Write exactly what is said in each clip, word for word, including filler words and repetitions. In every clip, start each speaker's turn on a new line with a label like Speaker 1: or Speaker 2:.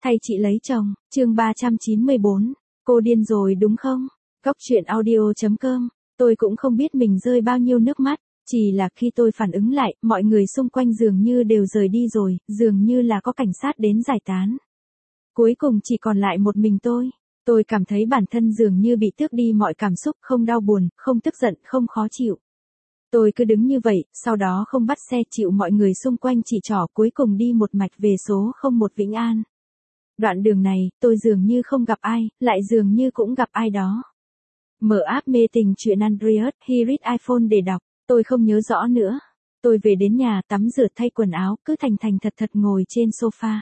Speaker 1: Thay chị lấy chồng, chương ba trăm chín mươi bốn. Cô điên rồi đúng không? Góc truyện audio chấm com. Tôi cũng không biết mình rơi bao nhiêu nước mắt, chỉ là khi tôi phản ứng lại, mọi người xung quanh dường như đều rời đi rồi, dường như là có cảnh sát đến giải tán. Cuối cùng chỉ còn lại một mình tôi. Tôi cảm thấy bản thân dường như bị tước đi mọi cảm xúc, không đau buồn, không tức giận, không khó chịu. Tôi cứ đứng như vậy, sau đó không bắt xe chịu mọi người xung quanh chỉ trỏ, cuối cùng đi một mạch về số không một Vĩnh An. Đoạn đường này, tôi dường như không gặp ai, lại dường như cũng gặp ai đó. Mở app mê tình truyện Andreas Hirit iPhone để đọc, tôi không nhớ rõ nữa. Tôi về đến nhà tắm rửa thay quần áo, cứ thành thành thật thật ngồi trên sofa.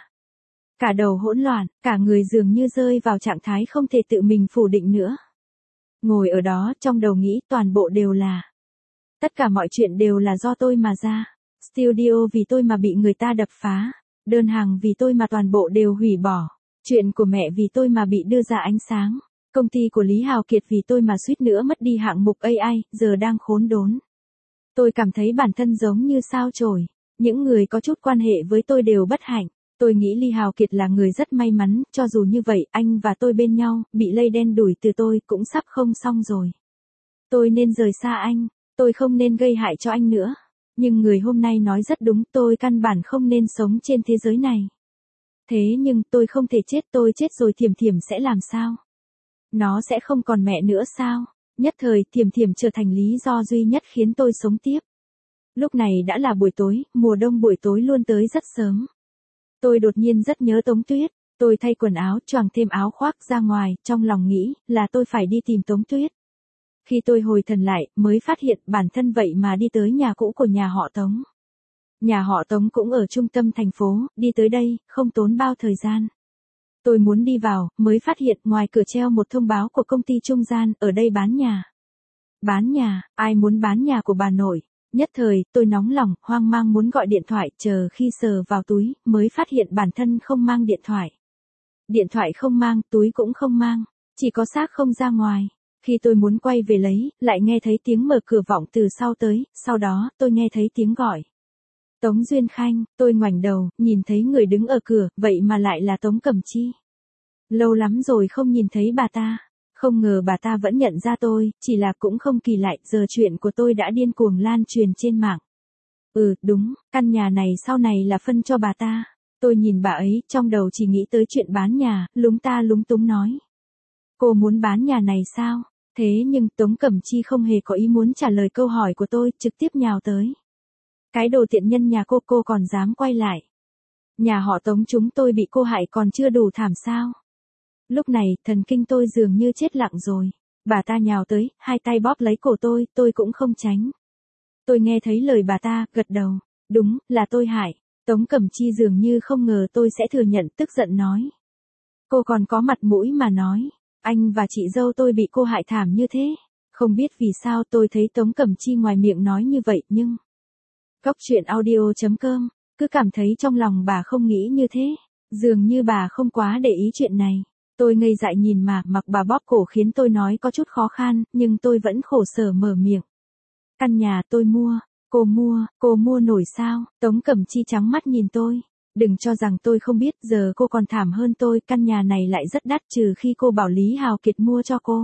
Speaker 1: Cả đầu hỗn loạn, cả người dường như rơi vào trạng thái không thể tự mình phủ định nữa. Ngồi ở đó trong đầu nghĩ toàn bộ đều là. Tất cả mọi chuyện đều là do tôi mà ra. Studio vì tôi mà bị người ta đập phá. Đơn hàng vì tôi mà toàn bộ đều hủy bỏ. Chuyện của mẹ vì tôi mà bị đưa ra ánh sáng. Công ty của Lý Hào Kiệt vì tôi mà suýt nữa mất đi hạng mục a i, giờ đang khốn đốn. Tôi cảm thấy bản thân giống như sao chổi. Những người có chút quan hệ với tôi đều bất hạnh. Tôi nghĩ Lý Hào Kiệt là người rất may mắn, cho dù như vậy, anh và tôi bên nhau, bị lây đen đủi từ tôi cũng sắp không xong rồi. Tôi nên rời xa anh, tôi không nên gây hại cho anh nữa. Nhưng người hôm nay nói rất đúng, tôi căn bản không nên sống trên thế giới này. Thế nhưng tôi không thể chết, tôi chết rồi Thiểm Thiểm sẽ làm sao? Nó sẽ không còn mẹ nữa sao? Nhất thời Thiểm Thiểm trở thành lý do duy nhất khiến tôi sống tiếp. Lúc này đã là buổi tối, mùa đông buổi tối luôn tới rất sớm. Tôi đột nhiên rất nhớ Tống Tuyết, tôi thay quần áo, choàng thêm áo khoác ra ngoài, trong lòng nghĩ là tôi phải đi tìm Tống Tuyết. Khi tôi hồi thần lại, mới phát hiện bản thân vậy mà đi tới nhà cũ của nhà họ Tống. Nhà họ Tống cũng ở trung tâm thành phố, đi tới đây, không tốn bao thời gian. Tôi muốn đi vào, mới phát hiện ngoài cửa treo một thông báo của công ty trung gian, ở đây bán nhà. Bán nhà, ai muốn bán nhà của bà nội? Nhất thời, tôi nóng lòng, hoang mang muốn gọi điện thoại, chờ khi sờ vào túi, mới phát hiện bản thân không mang điện thoại. Điện thoại không mang, túi cũng không mang, chỉ có xác không ra ngoài. Khi tôi muốn quay về lấy, lại nghe thấy tiếng mở cửa vọng từ sau tới, sau đó, tôi nghe thấy tiếng gọi. Tống Duyên Khanh, tôi ngoảnh đầu, nhìn thấy người đứng ở cửa, vậy mà lại là Tống Cẩm Chi. Lâu lắm rồi không nhìn thấy bà ta. Không ngờ bà ta vẫn nhận ra tôi, chỉ là cũng không kỳ lạ, giờ chuyện của tôi đã điên cuồng lan truyền trên mạng. Ừ, đúng, căn nhà này sau này là phân cho bà ta. Tôi nhìn bà ấy, trong đầu chỉ nghĩ tới chuyện bán nhà, lúng ta lúng túng nói. Cô muốn bán nhà này sao? Thế nhưng Tống Cẩm Chi không hề có ý muốn trả lời câu hỏi của tôi, trực tiếp nhào tới. Cái đồ tiện nhân nhà cô, cô còn dám quay lại. Nhà họ Tống chúng tôi bị cô hại còn chưa đủ thảm sao? Lúc này, thần kinh tôi dường như chết lặng rồi. Bà ta nhào tới, hai tay bóp lấy cổ tôi, tôi cũng không tránh. Tôi nghe thấy lời bà ta, gật đầu. Đúng, là tôi hại. Tống Cẩm Chi dường như không ngờ tôi sẽ thừa nhận, tức giận nói. Cô còn có mặt mũi mà nói. Anh và chị dâu tôi bị cô hại thảm như thế. Không biết vì sao tôi thấy Tống Cẩm Chi ngoài miệng nói như vậy nhưng. Góc truyện audio chấm com, cứ cảm thấy trong lòng bà không nghĩ như thế. Dường như bà không quá để ý chuyện này. Tôi ngây dại nhìn mà, mặc bà bóp cổ khiến tôi nói có chút khó khăn, nhưng tôi vẫn khổ sở mở miệng. Căn nhà tôi mua, cô mua, cô mua nổi sao? Tống Cẩm Chi trắng mắt nhìn tôi. Đừng cho rằng tôi không biết, giờ cô còn thảm hơn tôi, căn nhà này lại rất đắt trừ khi cô bảo Lý Hào Kiệt mua cho cô.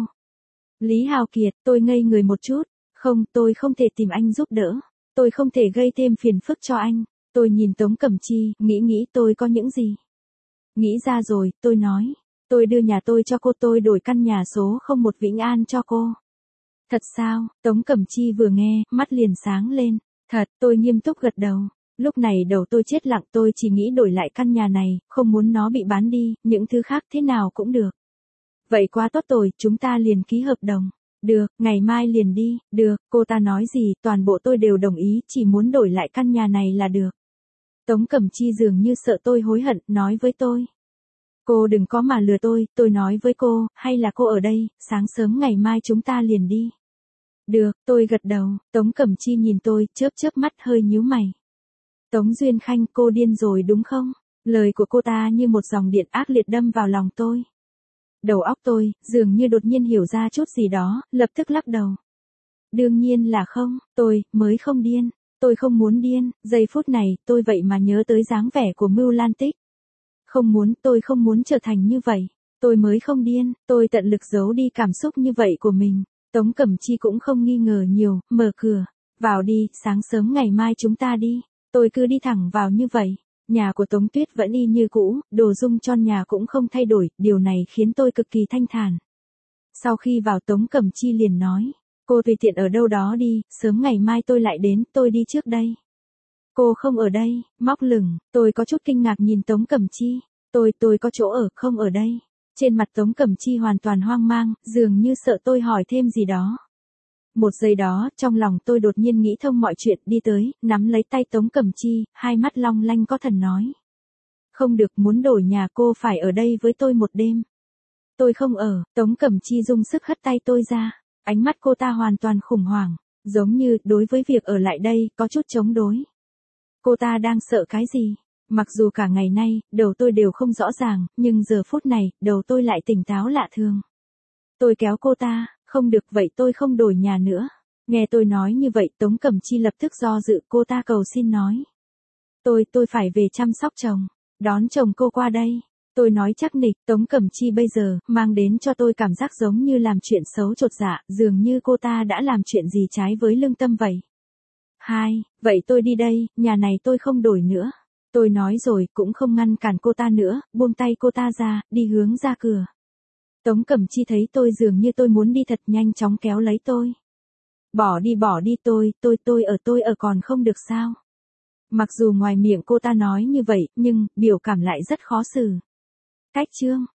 Speaker 1: Lý Hào Kiệt, tôi ngây người một chút. Không, tôi không thể tìm anh giúp đỡ. Tôi không thể gây thêm phiền phức cho anh. Tôi nhìn Tống Cẩm Chi, nghĩ nghĩ tôi có những gì. Nghĩ ra rồi, tôi nói. Tôi đưa nhà tôi cho cô, tôi đổi căn nhà số không một Vĩnh An cho cô. Thật sao? Tống Cẩm Chi vừa nghe, mắt liền sáng lên. Thật, tôi nghiêm túc gật đầu. Lúc này đầu tôi chết lặng, tôi chỉ nghĩ đổi lại căn nhà này, không muốn nó bị bán đi, những thứ khác thế nào cũng được. Vậy quá tốt rồi, chúng ta liền ký hợp đồng. Được, ngày mai liền đi, được, cô ta nói gì, toàn bộ tôi đều đồng ý, chỉ muốn đổi lại căn nhà này là được. Tống Cẩm Chi dường như sợ tôi hối hận, nói với tôi. Cô đừng có mà lừa tôi, tôi nói với cô, hay là cô ở đây, sáng sớm ngày mai chúng ta liền đi. Được, tôi gật đầu, Tống Cẩm Chi nhìn tôi, chớp chớp mắt hơi nhíu mày. Tống Duyên Khanh, cô điên rồi đúng không? Lời của cô ta như một dòng điện ác liệt đâm vào lòng tôi. Đầu óc tôi, dường như đột nhiên hiểu ra chút gì đó, lập tức lắc đầu. Đương nhiên là không, tôi, mới không điên. Tôi không muốn điên, giây phút này, tôi vậy mà nhớ tới dáng vẻ của Mưu Lan Tích. Không muốn, tôi không muốn trở thành như vậy. Tôi mới không điên, tôi tận lực giấu đi cảm xúc như vậy của mình. Tống Cẩm Chi cũng không nghi ngờ nhiều, mở cửa. Vào đi, sáng sớm ngày mai chúng ta đi. Tôi cứ đi thẳng vào như vậy. Nhà của Tống Tuyết vẫn y như cũ, đồ dung trong nhà cũng không thay đổi, điều này khiến tôi cực kỳ thanh thản. Sau khi vào Tống Cẩm Chi liền nói, cô tùy tiện ở đâu đó đi, sớm ngày mai tôi lại đến, tôi đi trước đây. Cô không ở đây, móc lửng, tôi có chút kinh ngạc nhìn Tống Cẩm Chi. Tôi, tôi có chỗ ở, không ở đây. Trên mặt Tống Cẩm Chi hoàn toàn hoang mang, dường như sợ tôi hỏi thêm gì đó. Một giây đó, trong lòng tôi đột nhiên nghĩ thông mọi chuyện, đi tới, nắm lấy tay Tống Cẩm Chi, hai mắt long lanh có thần nói. Không được, muốn đổi nhà, cô phải ở đây với tôi một đêm. Tôi không ở, Tống Cẩm Chi dùng sức hất tay tôi ra. Ánh mắt cô ta hoàn toàn khủng hoảng, giống như, đối với việc ở lại đây, có chút chống đối. Cô ta đang sợ cái gì? Mặc dù cả ngày nay, đầu tôi đều không rõ ràng, nhưng giờ phút này, đầu tôi lại tỉnh táo lạ thường. Tôi kéo cô ta, không được vậy tôi không đổi nhà nữa. Nghe tôi nói như vậy Tống Cẩm Chi lập tức do dự, cô ta cầu xin nói. Tôi, tôi phải về chăm sóc chồng, đón chồng cô qua đây. Tôi nói chắc nịch, Tống Cẩm Chi bây giờ, mang đến cho tôi cảm giác giống như làm chuyện xấu chột dạ, dường như cô ta đã làm chuyện gì trái với lương tâm vậy. Hai, vậy tôi đi đây, nhà này tôi không đổi nữa. Tôi nói rồi, cũng không ngăn cản cô ta nữa, buông tay cô ta ra, đi hướng ra cửa. Tống Cẩm Chi thấy tôi dường như tôi muốn đi thật nhanh chóng kéo lấy tôi. Bỏ đi bỏ đi tôi, tôi tôi ở tôi ở còn không được sao. Mặc dù ngoài miệng cô ta nói như vậy, nhưng, biểu cảm lại rất khó xử. Cách chương.